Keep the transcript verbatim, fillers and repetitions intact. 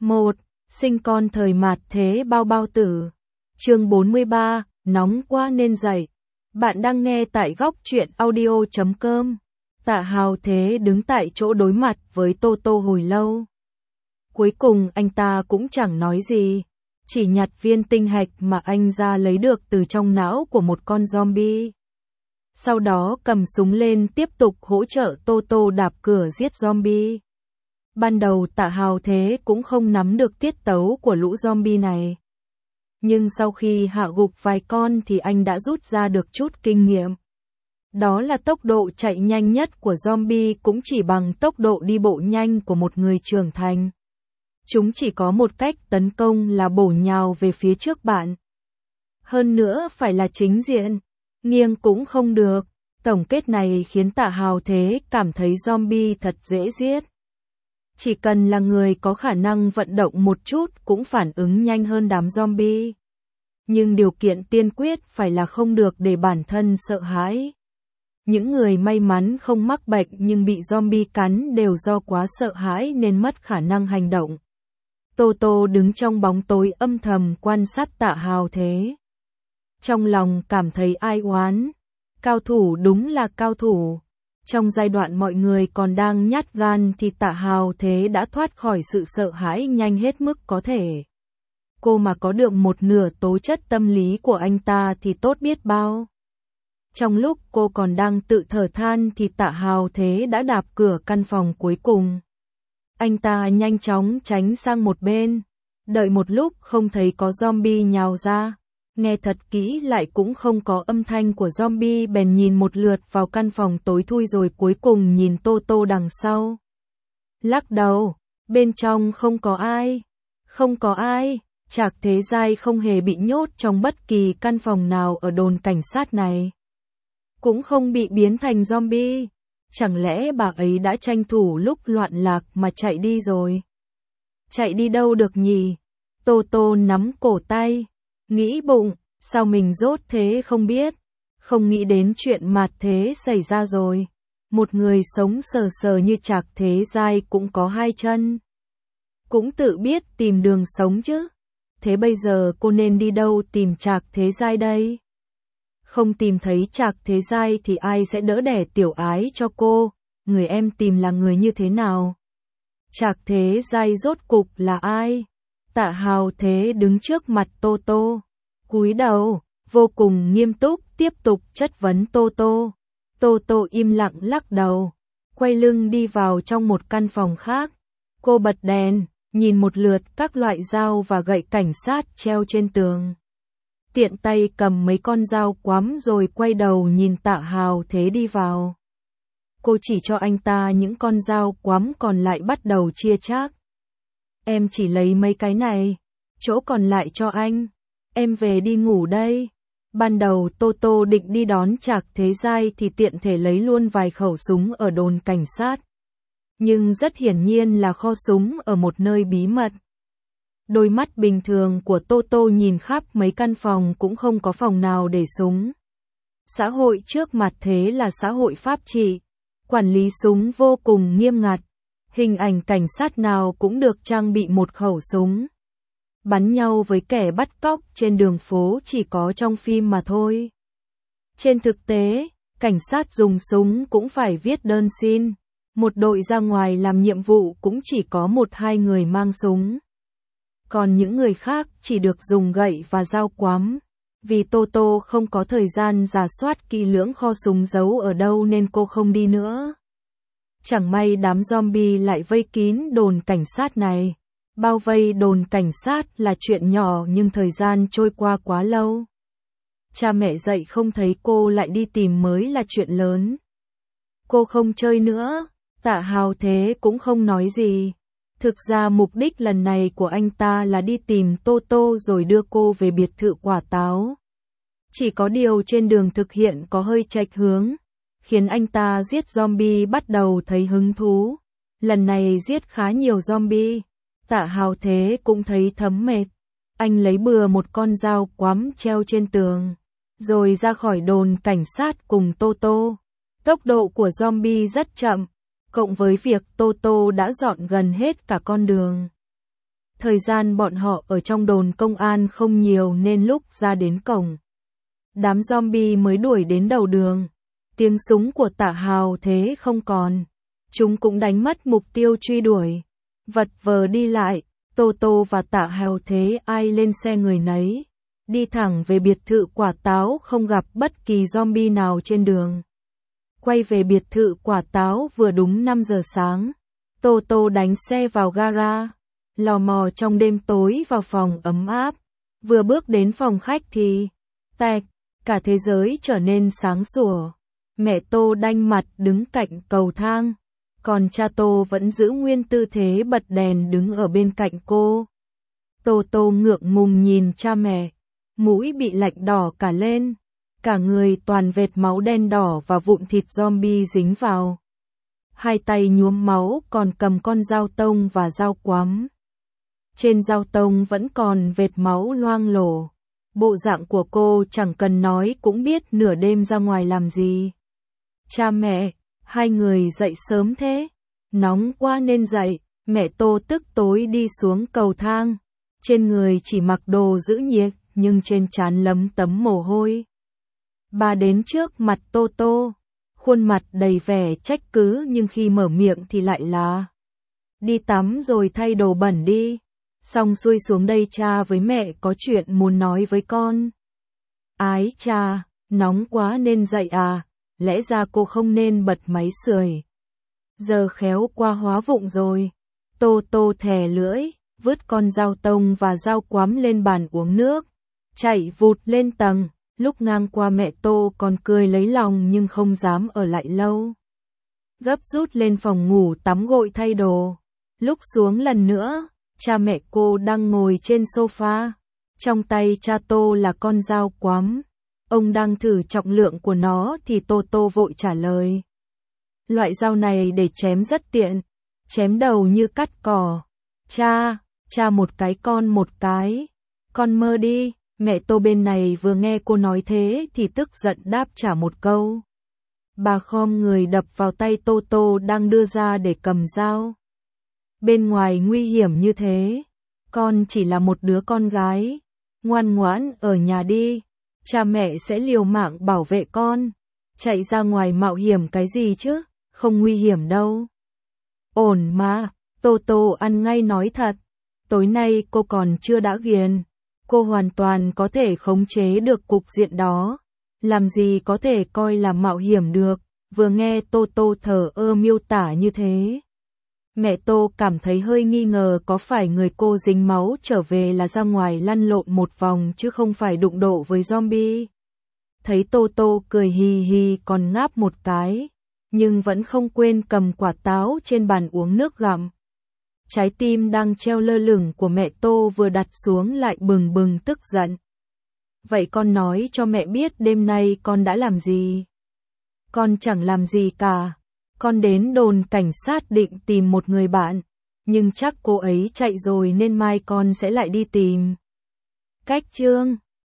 một. Sinh con thời mạt thế bao bao tử. Chương bốn mươi ba, nóng quá nên dậy. Bạn đang nghe tại góc truyện audio chấm com. Tạ Hào Thế đứng tại chỗ đối mặt với Tô Tô hồi lâu. Cuối cùng anh ta cũng chẳng nói gì, chỉ nhặt viên tinh hạch mà anh ra lấy được từ trong não của một con zombie. Sau đó cầm súng lên tiếp tục hỗ trợ Tô Tô đạp cửa giết zombie. Ban đầu Tạ Hào Thế cũng không nắm được tiết tấu của lũ zombie này. Nhưng sau khi hạ gục vài con thì anh đã rút ra được chút kinh nghiệm. Đó là tốc độ chạy nhanh nhất của zombie cũng chỉ bằng tốc độ đi bộ nhanh của một người trưởng thành. Chúng chỉ có một cách tấn công là bổ nhào về phía trước bạn. Hơn nữa phải là chính diện, nghiêng cũng không được. Tổng kết này khiến Tạ Hào Thế cảm thấy zombie thật dễ giết. Chỉ cần là người có khả năng vận động một chút cũng phản ứng nhanh hơn đám zombie. Nhưng điều kiện tiên quyết phải là không được để bản thân sợ hãi. Những người may mắn không mắc bệnh nhưng bị zombie cắn đều do quá sợ hãi nên mất khả năng hành động. Tô Tô đứng trong bóng tối âm thầm quan sát Tạ Hào Thế. Trong lòng cảm thấy ai oán. Cao thủ đúng là cao thủ. Trong giai đoạn mọi người còn đang nhát gan thì Tạ Hào Thế đã thoát khỏi sự sợ hãi nhanh hết mức có thể. Cô mà có được một nửa tố chất tâm lý của anh ta thì tốt biết bao. Trong lúc cô còn đang tự thở than thì Tạ Hào Thế đã đạp cửa căn phòng cuối cùng. Anh ta nhanh chóng tránh sang một bên. Đợi một lúc không thấy có zombie nhào ra. Nghe thật kỹ lại cũng không có âm thanh của zombie bèn nhìn một lượt vào căn phòng tối thui rồi cuối cùng nhìn Tô Tô đằng sau. Lắc đầu, bên trong không có ai. Không có ai, Trạc Thế Giai không hề bị nhốt trong bất kỳ căn phòng nào ở đồn cảnh sát này. Cũng không bị biến thành zombie. Chẳng lẽ bà ấy đã tranh thủ lúc loạn lạc mà chạy đi rồi? Chạy đi đâu được nhỉ? Tô Tô nắm cổ tay. Nghĩ bụng, sao mình dốt thế không biết, không nghĩ đến chuyện mạt thế xảy ra rồi. Một người sống sờ sờ như Trạc Thế Giai cũng có hai chân. Cũng tự biết tìm đường sống chứ. Thế bây giờ cô nên đi đâu tìm Trạc Thế Giai đây? Không tìm thấy Trạc Thế Giai thì ai sẽ đỡ đẻ tiểu ái cho cô, người em tìm là người như thế nào? Trạc Thế Giai rốt cục là ai? Tạ Hào Thế đứng trước mặt Tô Tô, cúi đầu, vô cùng nghiêm túc tiếp tục chất vấn Tô Tô. Tô Tô im lặng lắc đầu, quay lưng đi vào trong một căn phòng khác. Cô bật đèn, nhìn một lượt các loại dao và gậy cảnh sát treo trên tường. Tiện tay cầm mấy con dao quắm rồi quay đầu nhìn Tạ Hào Thế đi vào. Cô chỉ cho anh ta những con dao quắm còn lại bắt đầu chia chác. Em chỉ lấy mấy cái này, chỗ còn lại cho anh, em về đi ngủ đây. Ban đầu Tô Tô định đi đón Trạc Thế Giai thì tiện thể lấy luôn vài khẩu súng ở đồn cảnh sát. Nhưng rất hiển nhiên là kho súng ở một nơi bí mật. Đôi mắt bình thường của Tô Tô nhìn khắp mấy căn phòng cũng không có phòng nào để súng. Xã hội trước mặt thế là xã hội pháp trị, quản lý súng vô cùng nghiêm ngặt. Hình ảnh cảnh sát nào cũng được trang bị một khẩu súng. Bắn nhau với kẻ bắt cóc trên đường phố chỉ có trong phim mà thôi. Trên thực tế, cảnh sát dùng súng cũng phải viết đơn xin. Một đội ra ngoài làm nhiệm vụ cũng chỉ có một hai người mang súng. Còn những người khác chỉ được dùng gậy và dao quắm. Vì Tô Tô không có thời gian rà soát kỹ lưỡng kho súng giấu ở đâu nên cô không đi nữa. Chẳng may đám zombie lại vây kín đồn cảnh sát này. Bao vây đồn cảnh sát là chuyện nhỏ nhưng thời gian trôi qua quá lâu. Cha mẹ dậy không thấy cô lại đi tìm mới là chuyện lớn. Cô không chơi nữa, Tạ Hào Thế cũng không nói gì. Thực ra mục đích lần này của anh ta là đi tìm Tô Tô rồi đưa cô về biệt thự Quả Táo. Chỉ có điều trên đường thực hiện có hơi chệch hướng, khiến anh ta giết zombie bắt đầu thấy hứng thú. Lần này giết khá nhiều zombie, Tạ Hào Thế cũng thấy thấm mệt. Anh lấy bừa một con dao quắm treo trên tường, rồi ra khỏi đồn cảnh sát cùng Tô Tô. Tốc độ của zombie rất chậm, cộng với việc Tô Tô đã dọn gần hết cả con đường. Thời gian bọn họ ở trong đồn công an không nhiều nên lúc ra đến cổng, đám zombie mới đuổi đến đầu đường. Tiếng súng của Tạ Hào Thế không còn. Chúng cũng đánh mất mục tiêu truy đuổi. Vật vờ đi lại, Tô Tô và Tạ Hào Thế ai lên xe người nấy. Đi thẳng về biệt thự quả táo không gặp bất kỳ zombie nào trên đường. Quay về biệt thự quả táo vừa đúng năm giờ sáng. Tô Tô đánh xe vào gara. Lò mò trong đêm tối vào phòng ấm áp. Vừa bước đến phòng khách thì tạch, cả thế giới trở nên sáng sủa. Mẹ Tô đanh mặt đứng cạnh cầu thang. Còn cha Tô vẫn giữ nguyên tư thế bật đèn đứng ở bên cạnh cô. Tô Tô ngượng ngùng nhìn cha mẹ. Mũi bị lạnh đỏ cả lên. Cả người toàn vệt máu đen đỏ và vụn thịt zombie dính vào. Hai tay nhuốm máu còn cầm con dao tông và dao quắm. Trên dao tông vẫn còn vệt máu loang lổ. Bộ dạng của cô chẳng cần nói cũng biết nửa đêm ra ngoài làm gì. Cha mẹ, hai người dậy sớm thế. Nóng quá nên dậy. Mẹ Tô tức tối đi xuống cầu thang. Trên người chỉ mặc đồ giữ nhiệt, nhưng trên trán lấm tấm mồ hôi. Bà đến trước mặt Tô Tô. Khuôn mặt đầy vẻ trách cứ nhưng khi mở miệng thì lại là đi tắm rồi thay đồ bẩn đi. Xong xuôi xuống đây cha với mẹ có chuyện muốn nói với con. Ái cha, nóng quá nên dậy à, lẽ ra cô không nên bật máy sưởi. Giờ khéo qua hóa vụng rồi. Tô Tô thè lưỡi, vứt con dao tông và dao quắm lên bàn uống nước. Chạy vụt lên tầng, lúc ngang qua mẹ Tô còn cười lấy lòng nhưng không dám ở lại lâu. Gấp rút lên phòng ngủ tắm gội thay đồ. Lúc xuống lần nữa, cha mẹ cô đang ngồi trên sofa. Trong tay cha Tô là con dao quắm. Ông đang thử trọng lượng của nó thì Tô Tô vội trả lời. Loại dao này để chém rất tiện. Chém đầu như cắt cỏ. Cha, cha một cái con một cái. Con mơ đi. Mẹ Tô bên này vừa nghe cô nói thế thì tức giận đáp trả một câu. Bà khom người đập vào tay Tô Tô đang đưa ra để cầm dao. Bên ngoài nguy hiểm như thế. Con chỉ là một đứa con gái. Ngoan ngoãn ở nhà đi. Cha mẹ sẽ liều mạng bảo vệ con. Chạy ra ngoài mạo hiểm cái gì chứ, không nguy hiểm đâu. Ổn mà, Tô Tô ăn ngay nói thật. Tối nay cô còn chưa đã ghiền. Cô hoàn toàn có thể khống chế được cục diện đó. Làm gì có thể coi là mạo hiểm được. Vừa nghe Tô Tô thở ơ miêu tả như thế. Mẹ Tô cảm thấy hơi nghi ngờ có phải người cô dính máu trở về là ra ngoài lăn lộn một vòng chứ không phải đụng độ với zombie. Thấy Tô Tô cười hì hì còn ngáp một cái, nhưng vẫn không quên cầm quả táo trên bàn uống nước gặm. Trái tim đang treo lơ lửng của mẹ Tô vừa đặt xuống lại bừng bừng tức giận. Vậy con nói cho mẹ biết đêm nay con đã làm gì? Con chẳng làm gì cả. Con đến đồn cảnh sát định tìm một người bạn, nhưng chắc cô ấy chạy rồi nên mai con sẽ lại đi tìm. Cách chương